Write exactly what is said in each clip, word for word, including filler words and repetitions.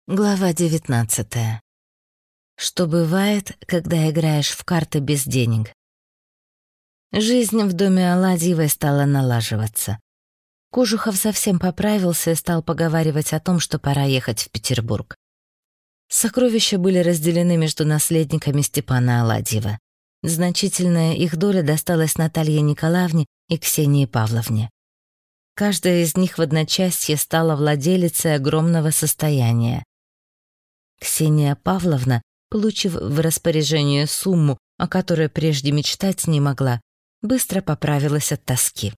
Глава девятнадцатая. Что бывает, когда играешь в карты без денег? Жизнь в доме Аладьевой стала налаживаться. Кожухов совсем поправился и стал поговаривать о том, что пора ехать в Петербург. Сокровища были разделены между наследниками Степана Аладьева. Значительная их доля досталась Наталье Николаевне и Ксении Павловне. Каждая из них в одночасье стала владелицей огромного состояния. Ксения Павловна, получив в распоряжение сумму, о которой прежде мечтать не могла, быстро поправилась от тоски.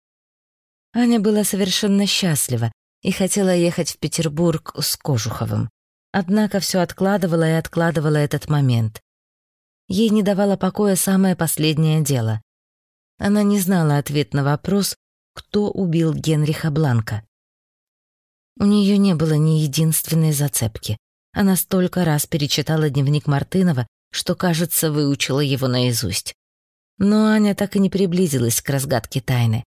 Аня была совершенно счастлива и хотела ехать в Петербург с Кожуховым. Однако все откладывала и откладывала этот момент. Ей не давало покоя самое последнее дело. Она не знала ответ на вопрос, кто убил Генриха Бланка. У нее не было ни единственной зацепки. Она столько раз перечитала дневник Мартынова, что, кажется, выучила его наизусть. Но Аня так и не приблизилась к разгадке тайны.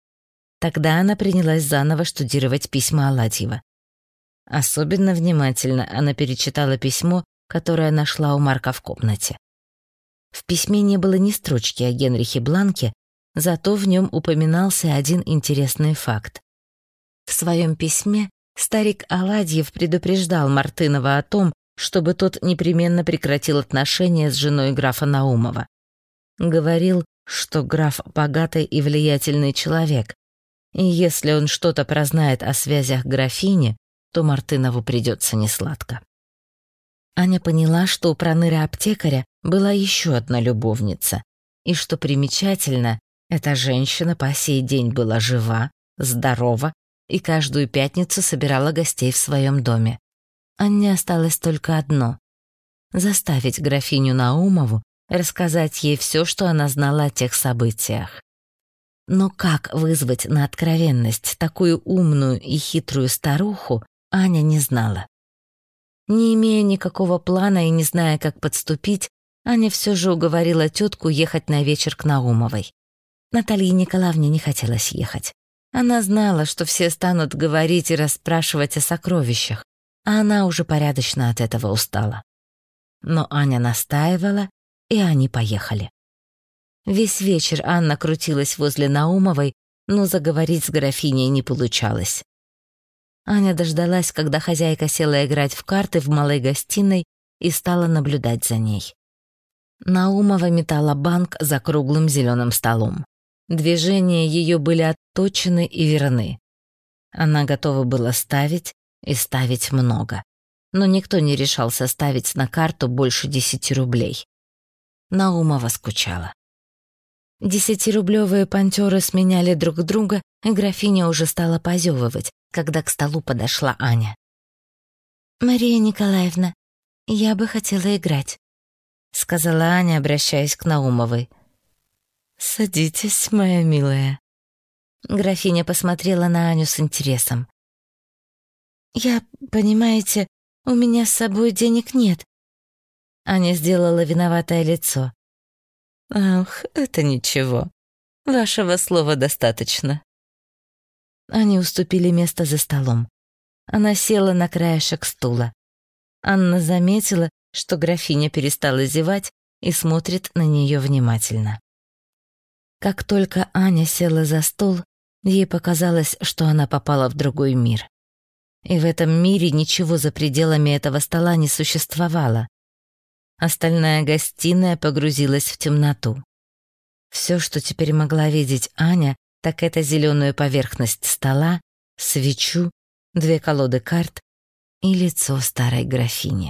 Тогда она принялась заново штудировать письма Аладьева. Особенно внимательно она перечитала письмо, которое нашла у Марка в комнате. В письме не было ни строчки о Генрихе Бланке, зато в нем упоминался один интересный факт. В своем письме старик Аладьев предупреждал Мартынова о том, чтобы тот непременно прекратил отношения с женой графа Наумова. Говорил, что граф богатый и влиятельный человек, и если он что-то прознает о связях графини, то Мартынову придется несладко. Аня поняла, что у проныра-аптекаря была еще одна любовница, и, что примечательно, эта женщина по сей день была жива, здорова и каждую пятницу собирала гостей в своем доме. Анне осталось только одно — заставить графиню Наумову рассказать ей все, что она знала о тех событиях. Но как вызвать на откровенность такую умную и хитрую старуху, Аня не знала. Не имея никакого плана и не зная, как подступить, Аня все же уговорила тетку ехать на вечер к Наумовой. Наталье Николаевне не хотелось ехать. Она знала, что все станут говорить и расспрашивать о сокровищах, а она уже порядочно от этого устала. Но Аня настаивала, и они поехали. Весь вечер Анна крутилась возле Наумовой, но заговорить с графиней не получалось. Аня дождалась, когда хозяйка села играть в карты в малой гостиной и стала наблюдать за ней. Наумова метала банк за круглым зеленым столом. Движения ее были отточены и верны. Она готова была ставить, и ставить много. Но никто не решался ставить на карту больше десяти рублей. Наумова скучала. Десятирублевые пантёры сменяли друг друга, и графиня уже стала позевывать, когда к столу подошла Аня. «Мария Николаевна, я бы хотела играть», — сказала Аня, обращаясь к Наумовой. «Садитесь, моя милая». Графиня посмотрела на Аню с интересом. «Я, понимаете, у меня с собой денег нет». Аня сделала виноватое лицо. «Ах, это ничего. Вашего слова достаточно». Они уступили место за столом. Она села на краешек стула. Анна заметила, что графиня перестала зевать и смотрит на нее внимательно. Как только Аня села за стол, ей показалось, что она попала в другой мир. И в этом мире ничего за пределами этого стола не существовало. Остальная гостиная погрузилась в темноту. Все, что теперь могла видеть Аня, так это зеленую поверхность стола, свечу, две колоды карт и лицо старой графини.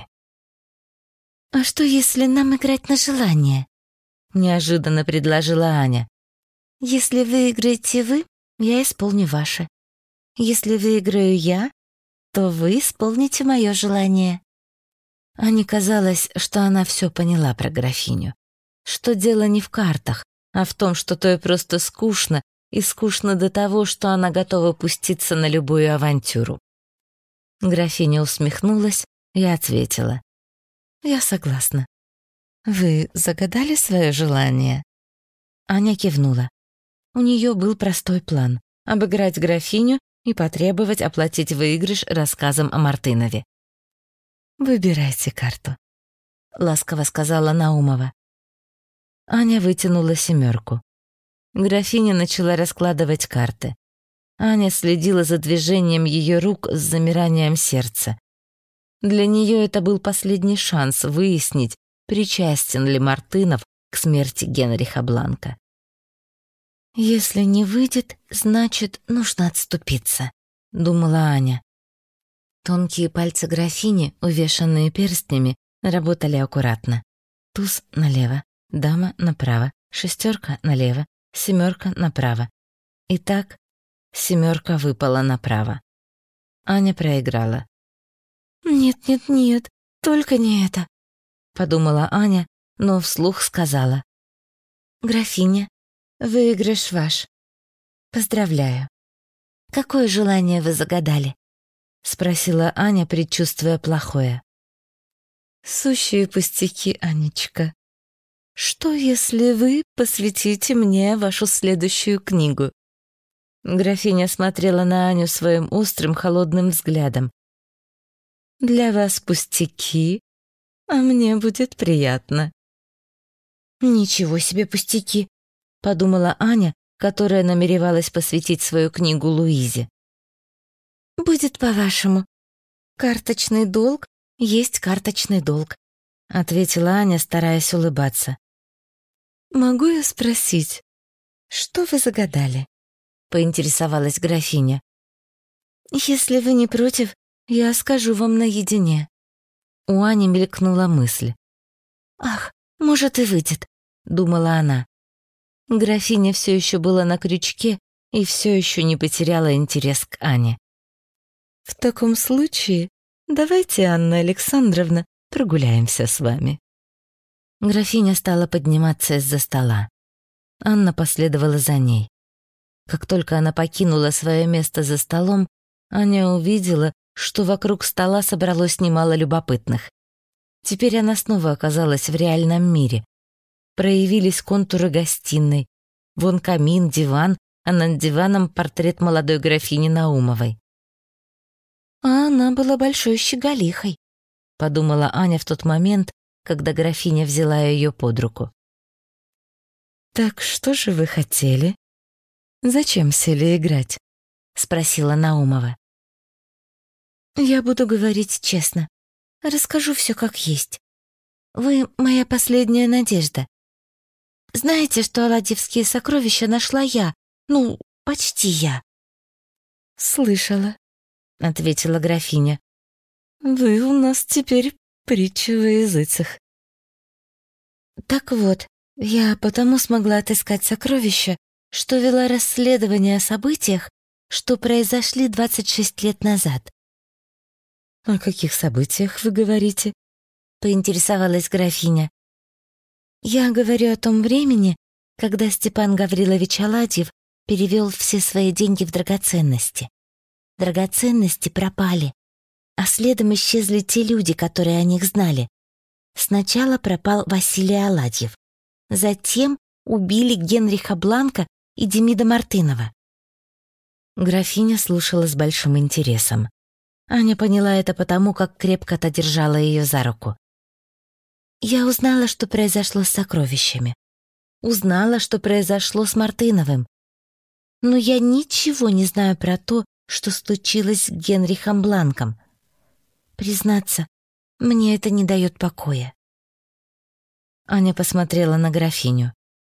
«А что, если нам играть на желание?» — неожиданно предложила Аня. «Если выиграете вы, я исполню ваше. Если выиграю я, то вы исполните мое желание». Ане казалось, что она все поняла про графиню, что дело не в картах, а в том, что той просто скучно, и скучно до того, что она готова пуститься на любую авантюру. Графиня усмехнулась и ответила: «Я согласна. Вы загадали свое желание?» Аня кивнула. У нее был простой план — обыграть графиню и потребовать оплатить выигрыш рассказом о Мартынове. «Выбирайте карту», — ласково сказала Наумова. Аня вытянула семерку. Графиня начала раскладывать карты. Аня следила за движением ее рук с замиранием сердца. Для нее это был последний шанс выяснить, причастен ли Мартынов к смерти Генриха Бланка. «Если не выйдет, значит, нужно отступиться», — думала Аня. Тонкие пальцы графини, увешанные перстнями, работали аккуратно. Туз налево, дама направо, шестерка налево, семерка направо. Итак, семерка выпала направо. Аня проиграла. «Нет, нет, нет, только не это», — подумала Аня, но вслух сказала. «Графиня, выигрыш ваш. Поздравляю. Какое желание вы загадали?» — спросила Аня, предчувствуя плохое. «Сущие пустяки, Анечка. Что, если вы посвятите мне вашу следующую книгу?» Графиня смотрела на Аню своим острым, холодным взглядом. «Для вас пустяки, а мне будет приятно». «Ничего себе пустяки», — подумала Аня, которая намеревалась посвятить свою книгу Луизе. «Будет по-вашему. Карточный долг есть карточный долг», — ответила Аня, стараясь улыбаться. «Могу я спросить, что вы загадали?» — поинтересовалась графиня. «Если вы не против, я скажу вам наедине». У Ани мелькнула мысль. «Ах, может и выйдет», — думала она. Графиня все еще была на крючке и все еще не потеряла интерес к Ане. «В таком случае давайте, Анна Александровна, прогуляемся с вами». Графиня стала подниматься из-за стола. Анна последовала за ней. Как только она покинула свое место за столом, Аня увидела, что вокруг стола собралось немало любопытных. Теперь она снова оказалась в реальном мире. Проявились контуры гостиной. Вон камин, диван, а над диваном портрет молодой графини Наумовой. «А она была большой щеголихой», — подумала Аня в тот момент, когда графиня взяла ее под руку. «Так что же вы хотели? Зачем сели играть?» — спросила Наумова. «Я буду говорить честно. Расскажу все как есть. Вы моя последняя надежда. Знаете, что оладьевские сокровища нашла я? Ну, почти я». «Слышала», — ответила графиня. «Вы у нас теперь притча во языцах». «Так вот, я потому смогла отыскать сокровища, что вела расследование о событиях, что произошли двадцать шесть лет назад». «О каких событиях вы говорите?» — поинтересовалась графиня. «Я говорю о том времени, когда Степан Гаврилович Оладьев перевел все свои деньги в драгоценности. Драгоценности пропали, а следом исчезли те люди, которые о них знали. Сначала пропал Василий Оладьев, затем убили Генриха Бланка и Демида Мартынова». Графиня слушала с большим интересом. Аня поняла это потому, как крепко-то держала ее за руку. «Я узнала, что произошло с сокровищами. Узнала, что произошло с Мартыновым. Но я ничего не знаю про то, что случилось с Генрихом Бланком. Признаться, мне это не дает покоя». Аня посмотрела на графиню.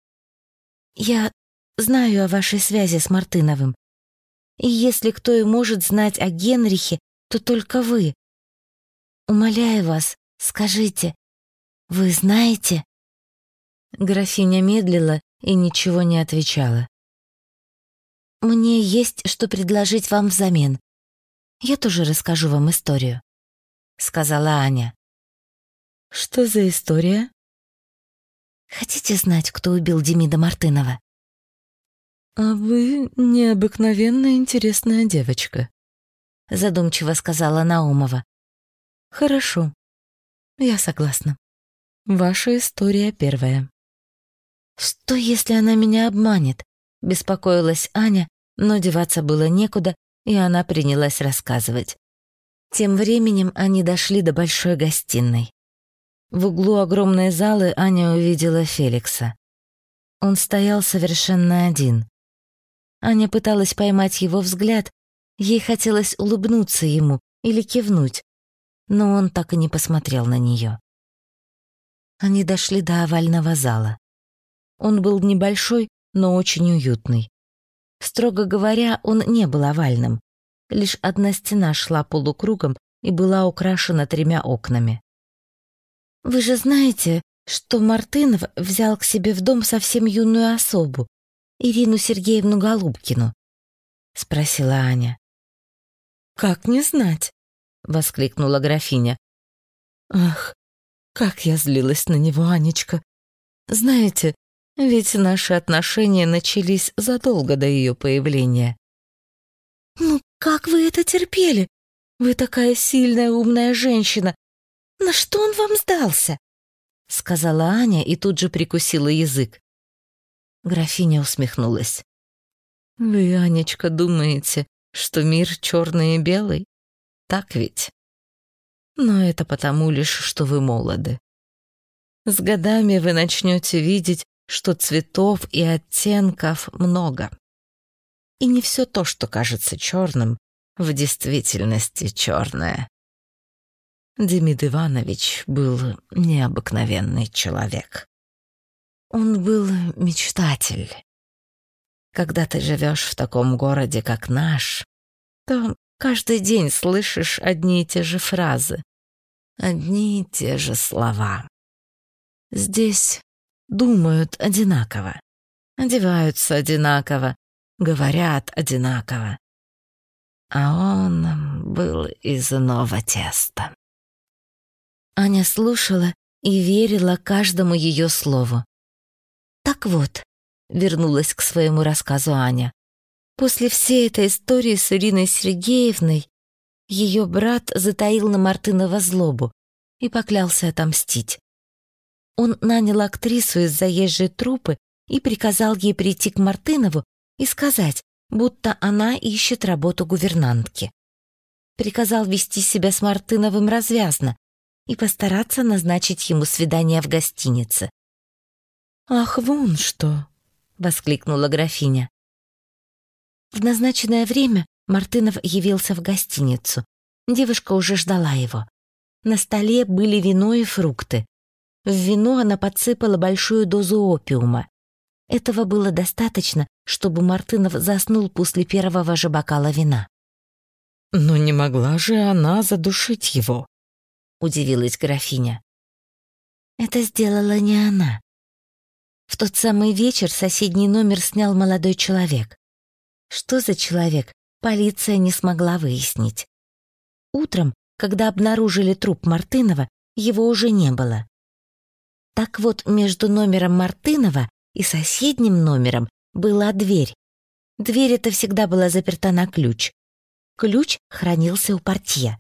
«Я знаю о вашей связи с Мартыновым. И если кто и может знать о Генрихе, то только вы. Умоляю вас, скажите, вы знаете?» Графиня медлила и ничего не отвечала. «Мне есть что предложить вам взамен. Я тоже расскажу вам историю», — сказала Аня. «Что за история?» «Хотите знать, кто убил Демида Мартынова?» «А вы необыкновенно интересная девочка», — задумчиво сказала Наумова. «Хорошо, я согласна. Ваша история первая». «Что, если она меня обманет?» — беспокоилась Аня, но деваться было некуда, и она принялась рассказывать. Тем временем они дошли до большой гостиной. В углу огромной залы Аня увидела Феликса. Он стоял совершенно один. Аня пыталась поймать его взгляд, ей хотелось улыбнуться ему или кивнуть, но он так и не посмотрел на нее. Они дошли до овального зала. Он был небольшой, но очень уютный. Строго говоря, он не был овальным. Лишь одна стена шла полукругом и была украшена тремя окнами. «Вы же знаете, что Мартынов взял к себе в дом совсем юную особу, Ирину Сергеевну Голубкину?» — спросила Аня. «Как не знать?» — воскликнула графиня. «Ах, как я злилась на него, Анечка! Знаете, ведь наши отношения начались задолго до ее появления». «Ну, как вы это терпели? Вы такая сильная, умная женщина. На что он вам сдался?» — сказала Аня и тут же прикусила язык. Графиня усмехнулась. «Вы, Анечка, думаете, что мир черный и белый? Так ведь? Но это потому лишь, что вы молоды. С годами вы начнете видеть, что цветов и оттенков много. И не все то, что кажется черным, в действительности черное. Демид Иванович был необыкновенный человек. Он был мечтатель. Когда ты живешь в таком городе, как наш, то каждый день слышишь одни и те же фразы, одни и те же слова. Здесь думают одинаково, одеваются одинаково, говорят одинаково. А он был из иного теста. Аня слушала и верила каждому ее слову. «Так вот», — вернулась к своему рассказу Аня, «после всей этой истории с Ириной Сергеевной ее брат затаил на Мартынова злобу и поклялся отомстить. Он нанял актрису из заезжей труппы и приказал ей прийти к Мартынову и сказать, будто она ищет работу гувернантки. Приказал вести себя с Мартыновым развязно и постараться назначить ему свидание в гостинице. «Ах, вон что!» — воскликнула графиня. В назначенное время Мартынов явился в гостиницу. Девушка уже ждала его. На столе были вино и фрукты. В вино она подсыпала большую дозу опиума. Этого было достаточно, чтобы Мартынов заснул после первого же бокала вина. «Но не могла же она задушить его?» — удивилась графиня. Это сделала не она. В тот самый вечер соседний номер снял молодой человек. Что за человек, полиция не смогла выяснить. Утром, когда обнаружили труп Мартынова, его уже не было. Так вот, между номером Мартынова и соседним номером была дверь. Дверь эта всегда была заперта на ключ. Ключ хранился у портье.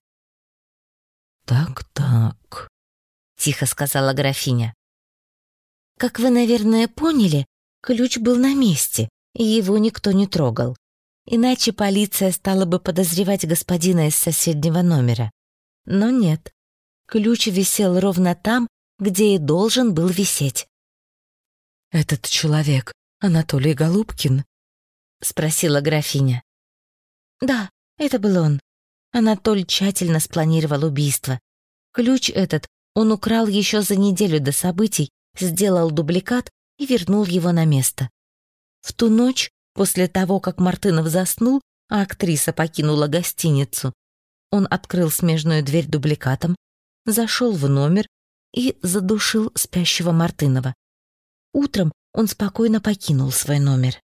«Так-так», — тихо сказала графиня. «Как вы, наверное, поняли, ключ был на месте, и его никто не трогал. Иначе полиция стала бы подозревать господина из соседнего номера. Но нет, ключ висел ровно там, где и должен был висеть». «Этот человек Анатолий Голубкин?» — спросила графиня. «Да, это был он. Анатоль тщательно спланировал убийство. Ключ этот он украл еще за неделю до событий, сделал дубликат и вернул его на место. В ту ночь, после того, как Мартынов заснул, а актриса покинула гостиницу, он открыл смежную дверь дубликатом, зашел в номер и задушил спящего Мартынова. Утром он спокойно покинул свой номер».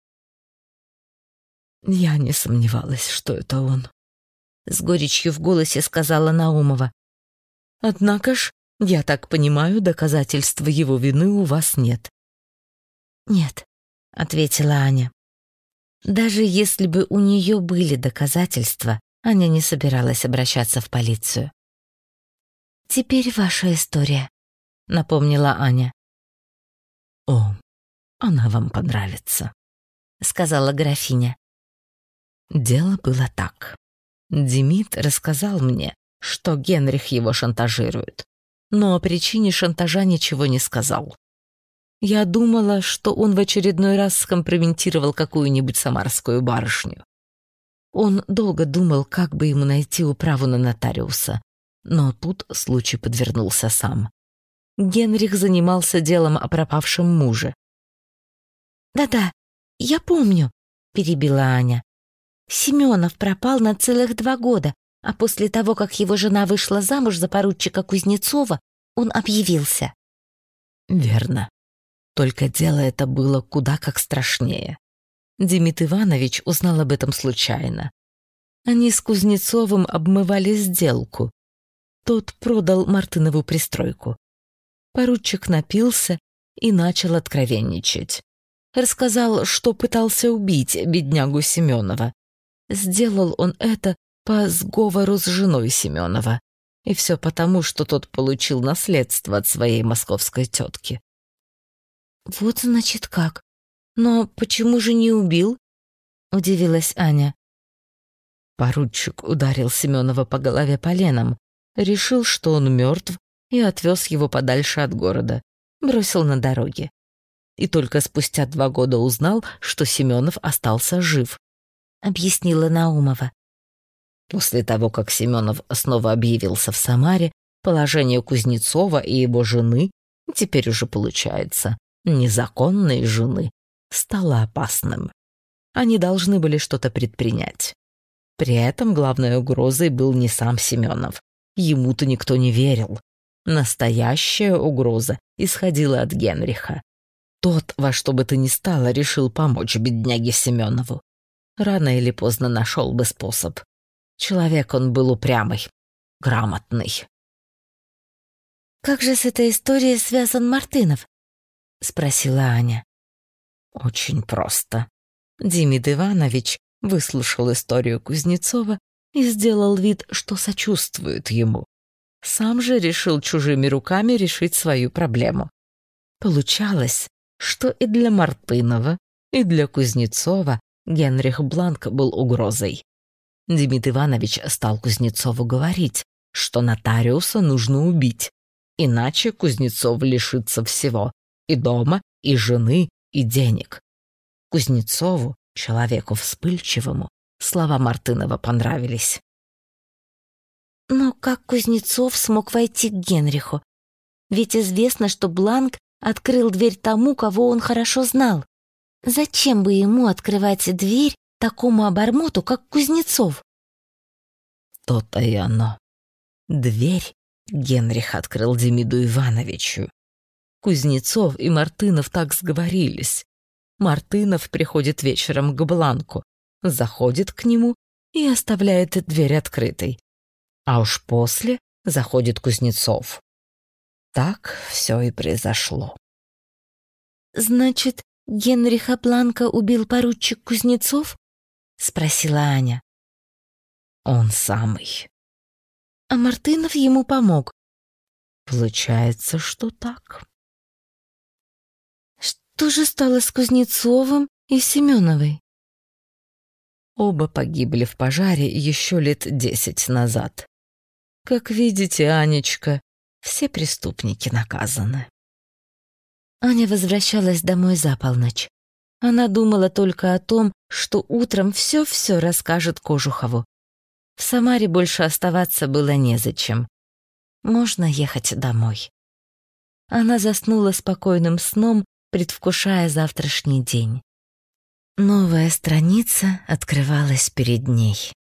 «Я не сомневалась, что это он», — с горечью в голосе сказала Наумова. «Однако ж, я так понимаю, доказательств его вины у вас нет». «Нет», — ответила Аня. Даже если бы у нее были доказательства, Аня не собиралась обращаться в полицию. «Теперь ваша история», — напомнила Аня. «О, она вам понравится», — сказала графиня. «Дело было так. Демид рассказал мне, что Генрих его шантажирует, но о причине шантажа ничего не сказал. Я думала, что он в очередной раз скомпрометировал какую-нибудь самарскую барышню. Он долго думал, как бы ему найти управу на нотариуса, но тут случай подвернулся сам. Генрих занимался делом о пропавшем муже. «Да-да, я помню», — перебила Аня. «Семенов пропал на целых два года, а после того, как его жена вышла замуж за поручика Кузнецова, он объявился». «Верно. Только дело это было куда как страшнее. Демид Иванович узнал об этом случайно. Они с Кузнецовым обмывали сделку. Тот продал Мартынову пристройку. Поручик напился и начал откровенничать. Рассказал, что пытался убить беднягу Семенова. Сделал он это по сговору с женой Семенова. И все потому, что тот получил наследство от своей московской тетки. «Вот значит как. Но почему же не убил?» — удивилась Аня. Поручик ударил Семенова по голове поленом, решил, что он мертв, и отвез его подальше от города, бросил на дороге. И только спустя два года узнал, что Семенов остался жив, — объяснила Наумова. После того, как Семенов снова объявился в Самаре, положение Кузнецова и его жены, теперь уже получается, незаконной жены, стало опасным. Они должны были что-то предпринять. При этом главной угрозой был не сам Семенов. Ему-то никто не верил. Настоящая угроза исходила от Генриха. Тот во что бы то ни стало решил помочь бедняге Семенову. Рано или поздно нашел бы способ. Человек он был упрямый, грамотный. «Как же с этой историей связан Мартынов?» — спросила Аня. Очень просто. Демид Иванович выслушал историю Кузнецова и сделал вид, что сочувствует ему. Сам же решил чужими руками решить свою проблему. Получалось, что и для Мартынова, и для Кузнецова Генрих Бланк был угрозой. Демид Иванович стал Кузнецову говорить, что нотариуса нужно убить, иначе Кузнецов лишится всего — и дома, и жены, и денег. Кузнецову, человеку вспыльчивому, слова Мартынова понравились. Но как Кузнецов смог войти к Генриху? Ведь известно, что Бланк открыл дверь тому, кого он хорошо знал. Зачем бы ему открывать дверь такому обормоту, как Кузнецов? То-то и оно. Дверь Генрих открыл Демиду Ивановичу. Кузнецов и Мартынов так сговорились. Мартынов приходит вечером к Бланку, заходит к нему и оставляет дверь открытой. А уж после заходит Кузнецов. Так все и произошло. «Значит, Генриха Бланка убил поручик Кузнецов?» — спросила Аня. «Он самый». «А Мартынов ему помог?» «Получается, что так». Что же стало с Кузнецовым и Семеновой? Оба погибли в пожаре еще лет десять назад. Как видите, Анечка, все преступники наказаны. Аня возвращалась домой за полночь. Она думала только о том, что утром все-все расскажет Кожухову. В Самаре больше оставаться было незачем. Можно ехать домой. Она заснула спокойным сном, предвкушая завтрашний день. Новая страница открывалась перед ней.